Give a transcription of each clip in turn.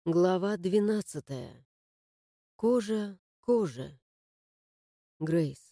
Глава 12. Кожа к коже. Грейс.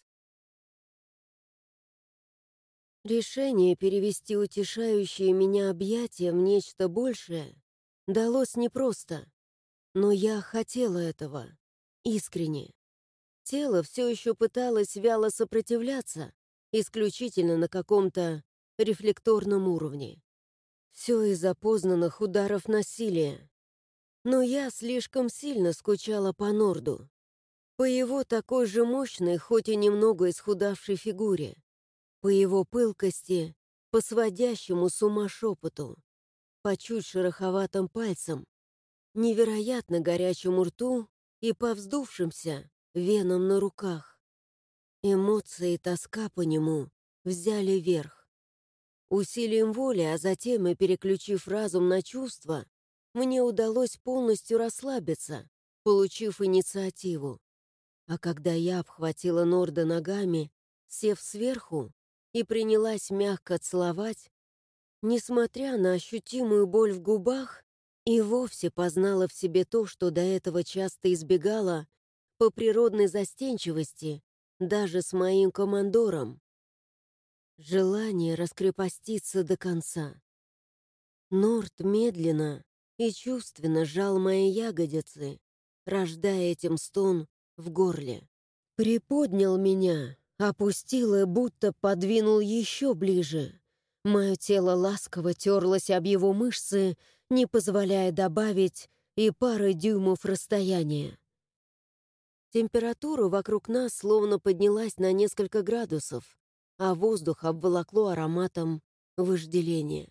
Решение перевести утешающие меня объятия в нечто большее далось непросто, но я хотела этого, искренне. Тело все еще пыталось вяло сопротивляться, исключительно на каком-то рефлекторном уровне. Все из-за познанных ударов насилия. Но я слишком сильно скучала по Норду, по его такой же мощной, хоть и немного исхудавшей фигуре, по его пылкости, по сводящему с ума шепоту, по чуть шероховатым пальцам, невероятно горячему рту и по вздувшимся венам на руках. Эмоции и тоска по нему взяли верх. Усилием воли, а затем и переключив разум на чувства, мне удалось полностью расслабиться, получив инициативу. А когда я обхватила Норда ногами, сев сверху, и принялась мягко целовать, несмотря на ощутимую боль в губах, и вовсе познала в себе то, что до этого часто избегала по природной застенчивости, даже с моим командором. Желание раскрепоститься до конца. Норд медленно и чувственно сжал мои ягодицы, рождая этим стон в горле. Приподнял меня, опустил и будто подвинул еще ближе. Мое тело ласково терлось об его мышцы, не позволяя добавить и пары дюймов расстояния. Температура вокруг нас словно поднялась на несколько градусов, а воздух обволокло ароматом вожделения.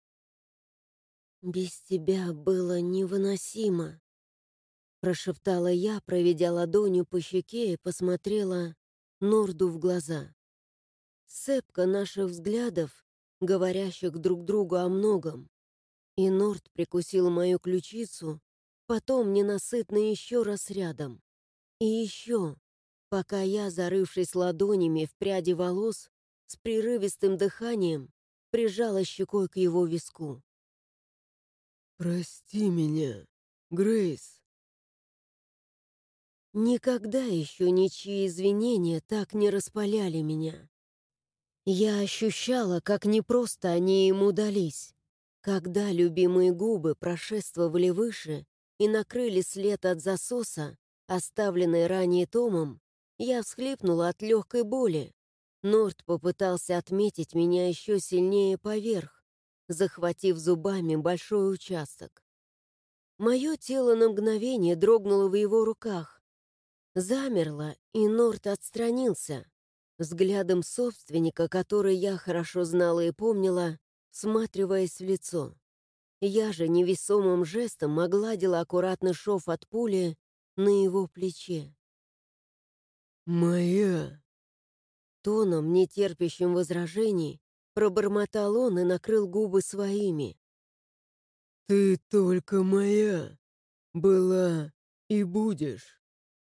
«Без тебя было невыносимо», — прошептала я, проведя ладонью по щеке и посмотрела Норду в глаза. Сцепка наших взглядов, говорящих друг другу о многом. И Норд прикусил мою ключицу, потом ненасытно еще раз рядом. И еще, пока я, зарывшись ладонями в пряди волос, с прерывистым дыханием, прижала щекой к его виску. «Прости меня, Грейс». Никогда еще ничьи извинения так не распаляли меня. Я ощущала, как непросто они ему дались, когда любимые губы прошествовали выше и накрыли след от засоса, оставленный ранее Томом. Я всхлипнула от легкой боли. Норд попытался отметить меня еще сильнее поверх, захватив зубами большой участок. Мое тело на мгновение дрогнуло в его руках. Замерло, и Норд отстранился, взглядом собственника, который я хорошо знала и помнила, всматриваясь в лицо. Я же невесомым жестом огладила аккуратный шов от пули на его плече. «Моя!» Тоном, нетерпящим возражений, пробормотал он и накрыл губы своими. «Ты только моя! Была и будешь!»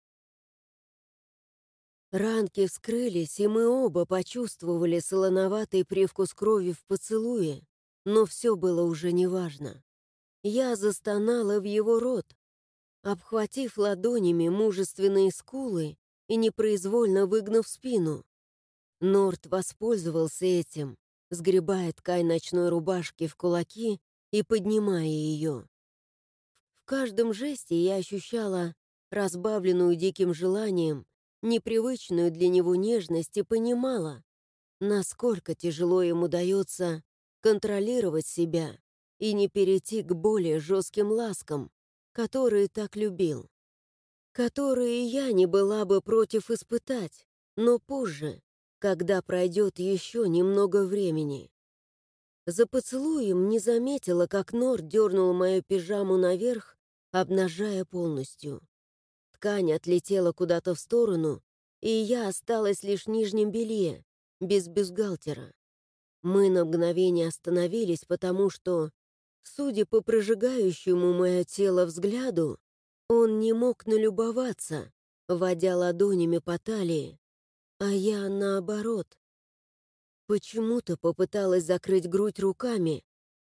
Ранки вскрылись, и мы оба почувствовали солоноватый привкус крови в поцелуе, но все было уже неважно. Я застонала в его рот, обхватив ладонями мужественные скулы и непроизвольно выгнув спину. Норд воспользовался этим, сгребая ткань ночной рубашки в кулаки и поднимая ее. В каждом жесте я ощущала разбавленную диким желанием, непривычную для него нежность и понимала, насколько тяжело ему дается контролировать себя и не перейти к более жестким ласкам, которые так любил, которые я не была бы против испытать, но позже, когда пройдет еще немного времени. За поцелуем не заметила, как Норд дернул мою пижаму наверх, обнажая полностью. Ткань отлетела куда-то в сторону, и я осталась лишь в нижнем белье, без бюстгальтера. Мы на мгновение остановились, потому что, судя по прожигающему мое тело взгляду, он не мог налюбоваться, водя ладонями по талии, а я наоборот. Почему-то попыталась закрыть грудь руками,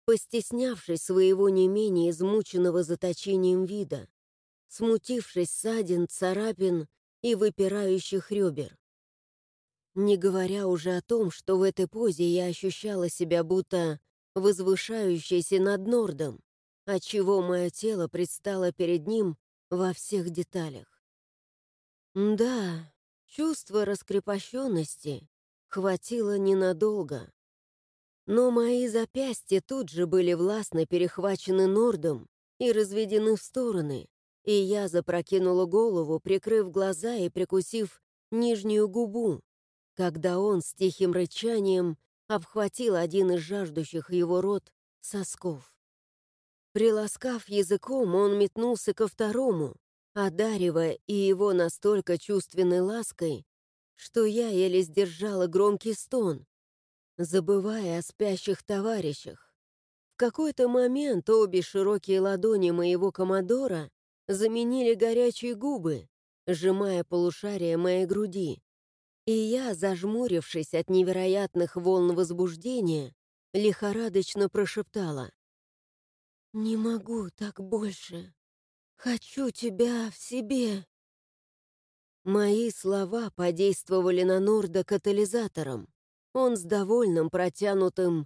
постеснявшись своего не менее измученного заточением вида, смутившись ссадин, царапин и выпирающих ребер. Не говоря уже о том, что в этой позе я ощущала себя будто возвышающейся над Нордом, отчего мое тело предстало перед ним во всех деталях. Да, чувство раскрепощенности хватило ненадолго. Но мои запястья тут же были властно перехвачены Нордом и разведены в стороны, и я запрокинула голову, прикрыв глаза и прикусив нижнюю губу, когда он с тихим рычанием обхватил один из жаждущих его рот сосков. Приласкав языком, он метнулся ко второму, одаривая и его настолько чувственной лаской, что я еле сдержала громкий стон, забывая о спящих товарищах. В какой-то момент обе широкие ладони моего коммодора заменили горячие губы, сжимая полушарие моей груди, и я, зажмурившись от невероятных волн возбуждения, лихорадочно прошептала: «Не могу так больше. Хочу тебя в себе». Мои слова подействовали на Норда катализатором. Он с довольным протянутым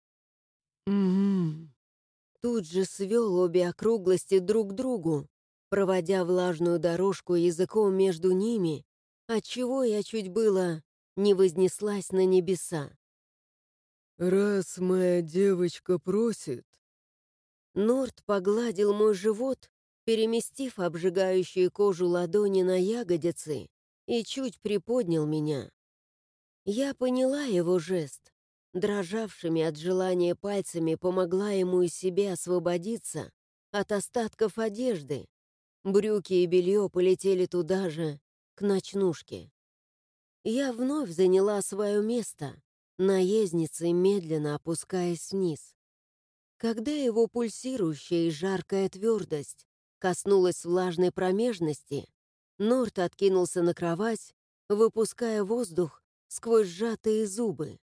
Угу. тут же свел обе округлости друг к другу, проводя влажную дорожку языком между ними, отчего я чуть было не вознеслась на небеса. Раз моя девочка просит, Норд погладил мой живот, переместив обжигающую кожу ладони на ягодицы, и чуть приподнял меня. Я поняла его жест. Дрожавшими от желания пальцами помогла ему из себя освободиться от остатков одежды. Брюки и белье полетели туда же, к ночнушке. Я вновь заняла свое место, наездницей медленно опускаясь вниз. Когда его пульсирующая и жаркая твердость коснулась влажной промежности, Норд откинулся на кровать, выпуская воздух сквозь сжатые зубы.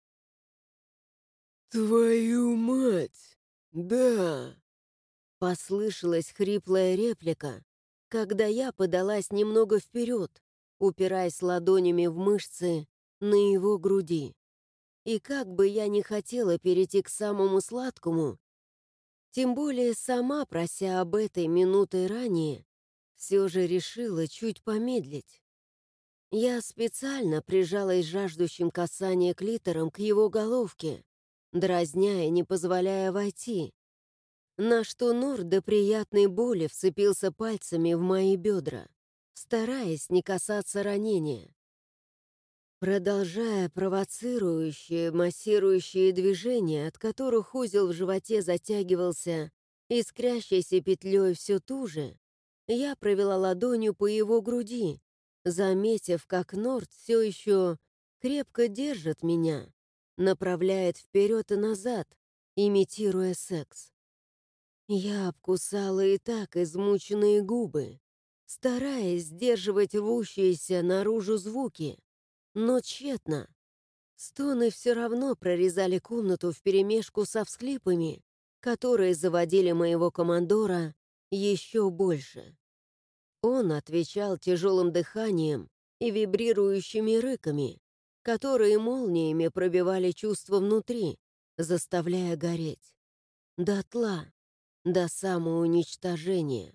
твою мать, да. Послышалась хриплая реплика, когда я подалась немного вперед, упираясь ладонями в мышцы на его груди. И как бы я ни хотела перейти к самому сладкому, тем более сама, прося об этой минутой ранее, все же решила чуть помедлить. Я специально прижалась жаждущим касания клитором к его головке, дразня и не позволяя войти, на что Норд до приятной боли вцепился пальцами в мои бедра, стараясь не касаться ранения. Продолжая провоцирующие, массирующие движения, от которых узел в животе затягивался искрящейся петлей все туже, я провела ладонью по его груди, заметив, как Норд все еще крепко держит меня, направляет вперед и назад, имитируя секс. Я обкусала и так измученные губы, стараясь сдерживать рвущиеся наружу звуки, но тщетно. Стоны все равно прорезали комнату вперемешку со всхлипами, которые заводили моего командора еще больше. Он отвечал тяжелым дыханием и вибрирующими рыками, которые молниями пробивали чувства внутри, заставляя гореть. Дотла, до самоуничтожения.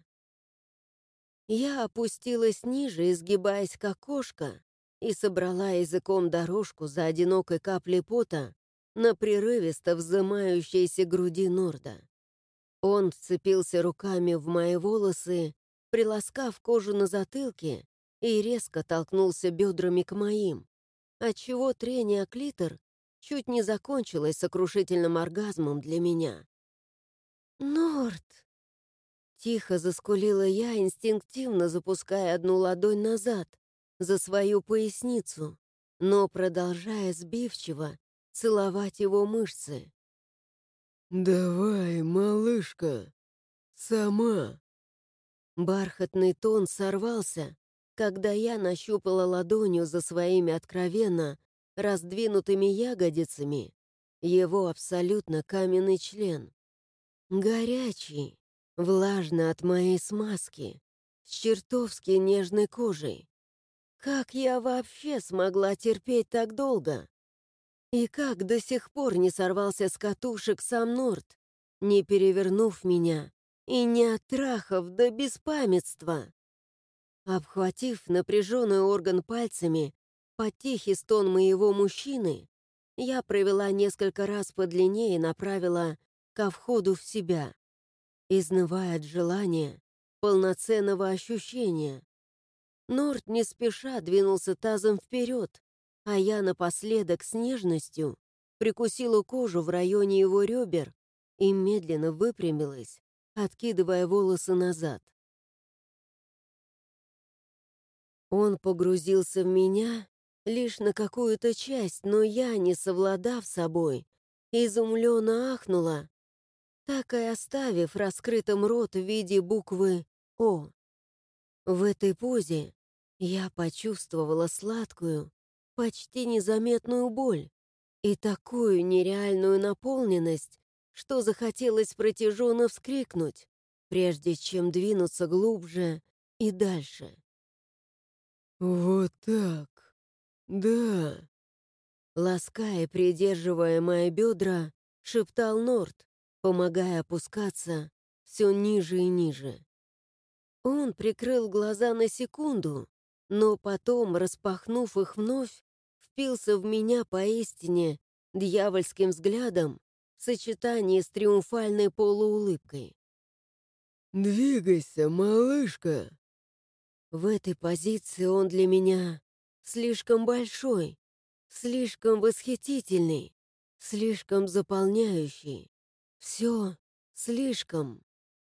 Я опустилась ниже, изгибаясь как кошка, и собрала языком дорожку за одинокой каплей пота на прерывисто вздымающейся груди Норда. Он вцепился руками в мои волосы, приласкав кожу на затылке, и резко толкнулся бедрами к моим, отчего трение о клитор чуть не закончилось сокрушительным оргазмом для меня. «Норд!» Тихо заскулила я, инстинктивно запуская одну ладонь назад, за свою поясницу, но продолжая сбивчиво целовать его мышцы. Давай, малышка, сама. Бархатный тон сорвался, когда я нащупала ладонью за своими откровенно раздвинутыми ягодицами его абсолютно каменный член. Горячий, влажно от моей смазки, с чертовски нежной кожей. Как я вообще смогла терпеть так долго? И как до сих пор не сорвался с катушек сам Норт, не перевернув меня и не оттрахав до беспамятства? Обхватив напряженный орган пальцами под тихий стон моего мужчины, я провела несколько раз по длине и направила ко входу в себя, изнывая от желания, полноценного ощущения. Норт не спеша двинулся тазом вперед, а я напоследок с нежностью прикусила кожу в районе его ребер и медленно выпрямилась, откидывая волосы назад. Он погрузился в меня лишь на какую-то часть, но я, не совладав собой, изумленно ахнула, так и оставив раскрытым рот в виде буквы «О». В этой позе я почувствовала сладкую, почти незаметную боль и такую нереальную наполненность, что захотелось протяженно вскрикнуть, прежде чем двинуться глубже и дальше. Вот так. Да. Лаская, придерживая мои бедра, шептал Норт, помогая опускаться все ниже и ниже. Он прикрыл глаза на секунду, но потом, распахнув их вновь, впился в меня поистине дьявольским взглядом в сочетании с триумфальной полуулыбкой. Двигайся, малышка. В этой позиции он для меня слишком большой, слишком восхитительный, слишком заполняющий. Все слишком.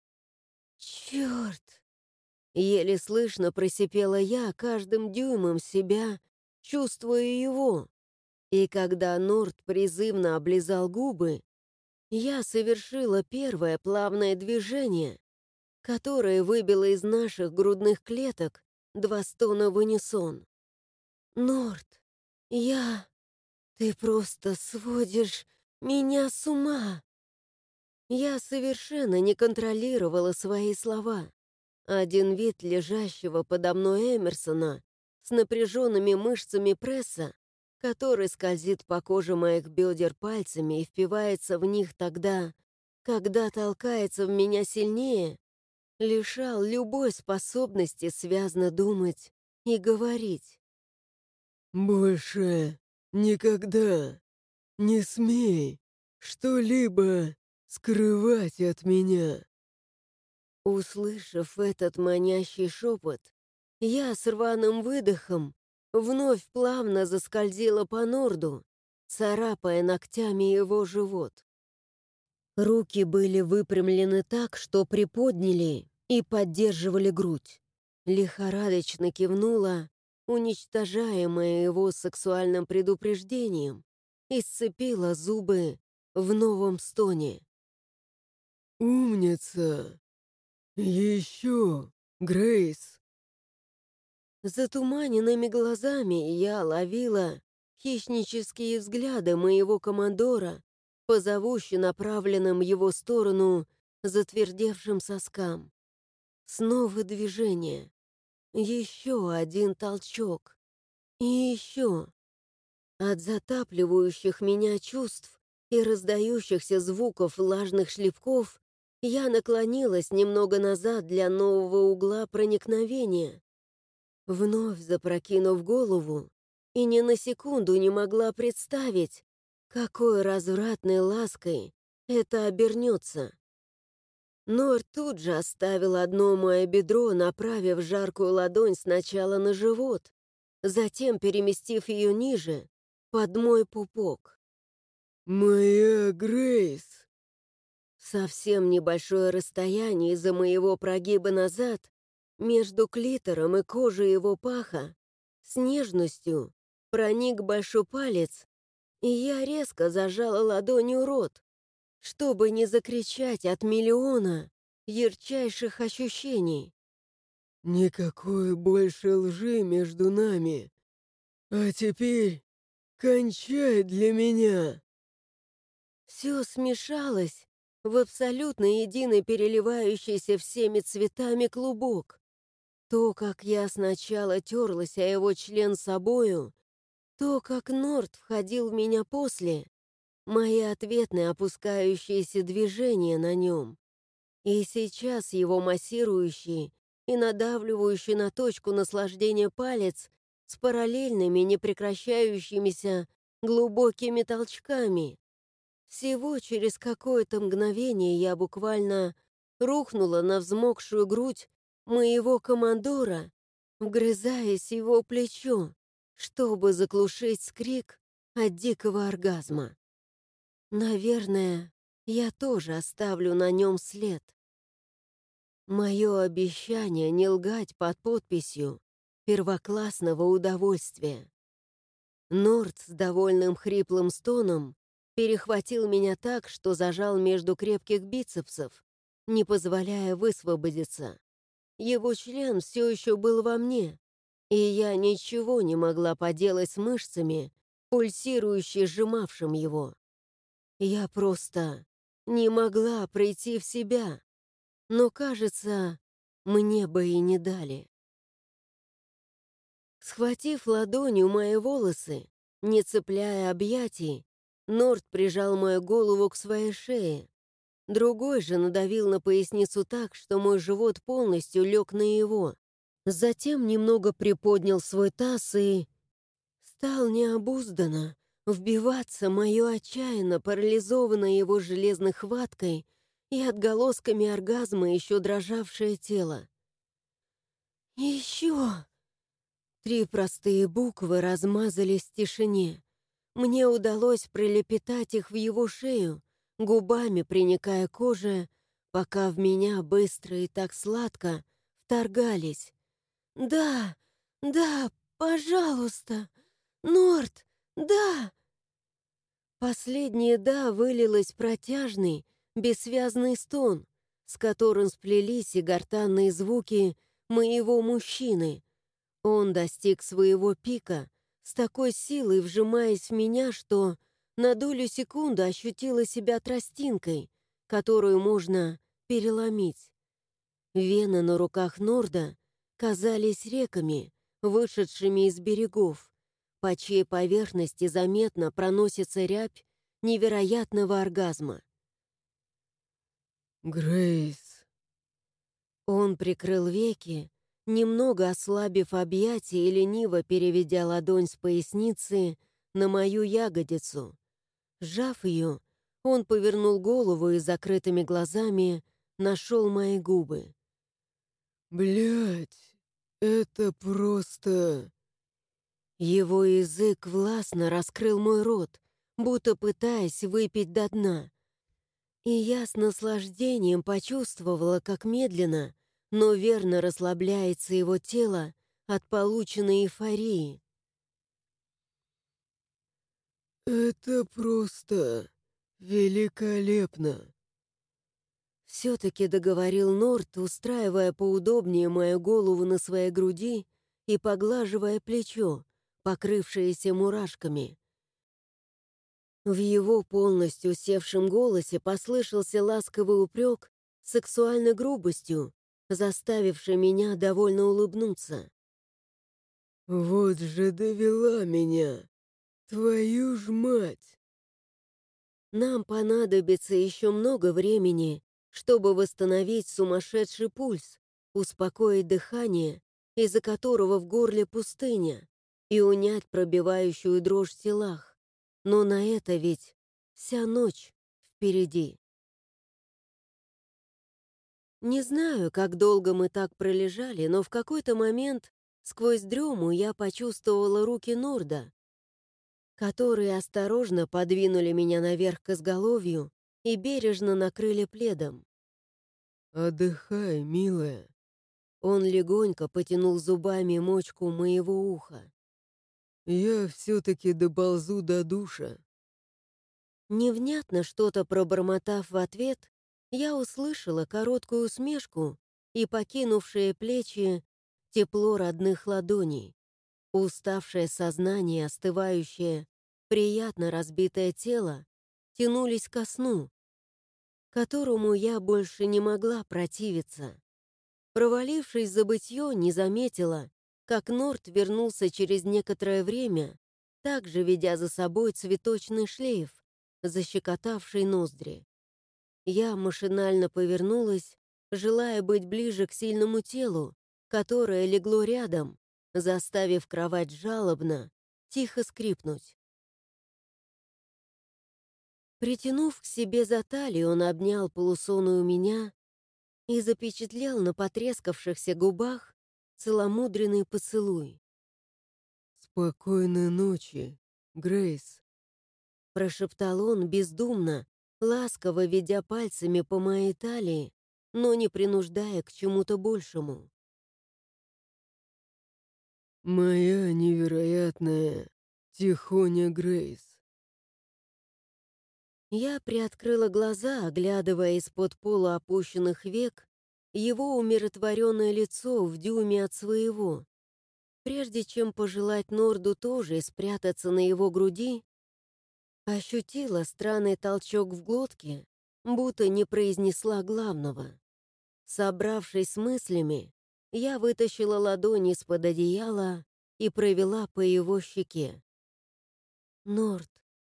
Черт! Еле слышно просипела я каждым дюймом себя, чувствуя его. И когда Норт призывно облизал губы, я совершила первое плавное движение, которое выбило из наших грудных клеток 2 стона в унисон. «Норт, я... Ты просто сводишь меня с ума!» Я совершенно не контролировала свои слова. Один вид лежащего подо мной Эмерсона с напряженными мышцами пресса, который скользит по коже моих бедер пальцами и впивается в них тогда, когда толкается в меня сильнее, лишал любой способности связно думать и говорить. Больше никогда не смей что-либо скрывать от меня. Услышав этот манящий шепот, я с рваным выдохом вновь плавно заскользила по Норду, царапая ногтями его живот. Руки были выпрямлены так, что приподняли и поддерживали грудь. Лихорадочно кивнула, уничтожаемая его сексуальным предупреждением, и сцепила зубы в новом стоне. Умница. Еще, Грейс. Затуманенными глазами я ловила хищнические взгляды моего командора по зовуще направленным в его сторону затвердевшим соскам. Снова движение. Еще один толчок. И еще. От затапливающих меня чувств и раздающихся звуков влажных шлепков я наклонилась немного назад для нового угла проникновения. Вновь запрокинув голову, и ни на секунду не могла представить, какой развратной лаской это обернется. Нор тут же оставил одно мое бедро, направив жаркую ладонь сначала на живот, затем переместив ее ниже, под мой пупок. Моя Грейс. Совсем небольшое расстояние из-за моего прогиба назад между клитором и кожей его паха с нежностью проник большой палец, и я резко зажала ладонью рот, чтобы не закричать от миллиона ярчайших ощущений. Никакой больше лжи между нами. А теперь кончай для меня. Все смешалось в абсолютно единый переливающийся всеми цветами клубок. То, как я сначала терлась о его член собою, то, как Норд входил в меня после, мои ответные опускающиеся движения на нем, и сейчас его массирующий и надавливающий на точку наслаждения палец с параллельными непрекращающимися глубокими толчками. Всего через какое-то мгновение я буквально рухнула на взмокшую грудь моего командора, вгрызаясь в его плечо, чтобы заглушить скрик от дикого оргазма. Наверное, я тоже оставлю на нем след. Мое обещание не лгать под подписью первоклассного удовольствия. Норд с довольным хриплым стоном перехватил меня так, что зажал между крепких бицепсов, не позволяя высвободиться. Его член все еще был во мне, и я ничего не могла поделать с мышцами, пульсирующе сжимавшим его. Я просто не могла прийти в себя, но, кажется, мне бы и не дали. Схватив ладонью мои волосы, не цепляя объятий, Норд прижал мою голову к своей шее. Другой же надавил на поясницу так, что мой живот полностью лег на его. Затем немного приподнял свой таз и стал необузданно вбиваться мое отчаянно парализованное его железной хваткой и отголосками оргазма еще дрожавшее тело. «Еще!» 3 простые буквы размазались в тишине. Мне удалось прилепетать их в его шею, губами приникая к коже, пока в меня быстро и так сладко вторгались. «Да, да, пожалуйста! Норд, да!» Последнее «да» вылилось в протяжный, бессвязный стон, с которым сплелись и гортанные звуки моего мужчины. Он достиг своего пика, с такой силой вжимаясь в меня, что на долю секунды ощутила себя тростинкой, которую можно переломить. Вены на руках Норда казались реками, вышедшими из берегов, по чьей поверхности заметно проносится рябь невероятного оргазма. Грейс. Он прикрыл веки, немного ослабив объятие и лениво переведя ладонь с поясницы на мою ягодицу. Сжав ее, он повернул голову и закрытыми глазами нашел мои губы. Блядь, это просто... Его язык властно раскрыл мой рот, будто пытаясь выпить до дна. И я с наслаждением почувствовала, как медленно, но верно расслабляется его тело от полученной эйфории. Это просто... великолепно. Все-таки договорил Норт, устраивая поудобнее мою голову на своей груди и поглаживая плечо, покрывшееся мурашками. В его полностью севшем голосе послышался ласковый упрек с сексуальной грубостью, заставивший меня довольно улыбнуться. Вот же довела меня. Твою ж мать. Нам понадобится еще много времени, чтобы восстановить сумасшедший пульс, успокоить дыхание, из-за которого в горле пустыня, и унять пробивающую дрожь в телах. Но на это ведь вся ночь впереди. Не знаю, как долго мы так пролежали, но в какой-то момент сквозь дрему я почувствовала руки Норда, которые осторожно подвинули меня наверх к изголовью и бережно накрыли пледом. Отдыхай, милая. Он легонько потянул зубами мочку моего уха. Я все-таки доползу до душа. Невнятно что-то пробормотав в ответ, я услышала короткую усмешку и покинувшие плечи тепло родных ладоней. Уставшее сознание, остывающее, приятно разбитое тело тянулись ко сну, которому я больше не могла противиться. Провалившись в забытье, не заметила, как Норт вернулся через некоторое время, также ведя за собой цветочный шлейф, защекотавший ноздри. Я машинально повернулась, желая быть ближе к сильному телу, которое легло рядом, заставив кровать жалобно, тихо скрипнуть. Притянув к себе за талию, он обнял полусонную меня и запечатлел на потрескавшихся губах целомудренный поцелуй. «Спокойной ночи, Грейс», — прошептал он бездумно, ласково ведя пальцами по моей талии, но не принуждая к чему-то большему. «Моя невероятная Тихоня Грейс». Я приоткрыла глаза, оглядывая из-под пола опущенных век его умиротворенное лицо в дюйме от своего. Прежде чем пожелать Норду тоже спрятаться на его груди, ощутила странный толчок в глотке, будто не произнесла главного. Собравшись с мыслями, я вытащила ладони из-под одеяла и провела по его щеке. Норд.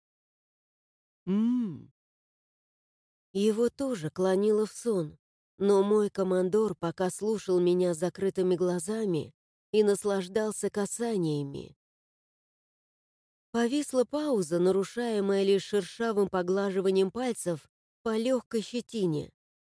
Ммм. Его тоже клонило в сон, но мой командор пока слушал меня с закрытыми глазами и наслаждался касаниями. Повисла пауза, нарушаемая лишь шершавым поглаживанием пальцев по легкой щетине.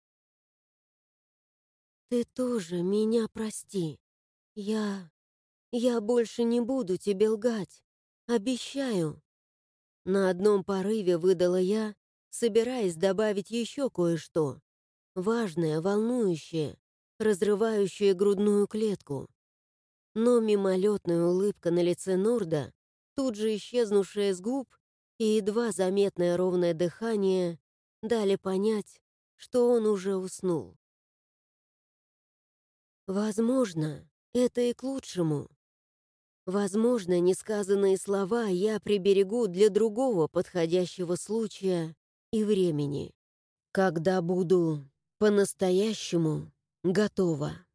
«Ты тоже меня прости. Я больше не буду тебе лгать. Обещаю». На одном порыве выдала я, собираясь добавить еще кое-что. Важное, волнующее, разрывающее грудную клетку. Но мимолетная улыбка на лице Норда, тут же исчезнувшая с губ, и едва заметное ровное дыхание дали понять, что он уже уснул. Возможно, это и к лучшему. Возможно, несказанные слова я приберегу для другого подходящего случая и времени, когда буду по-настоящему готова.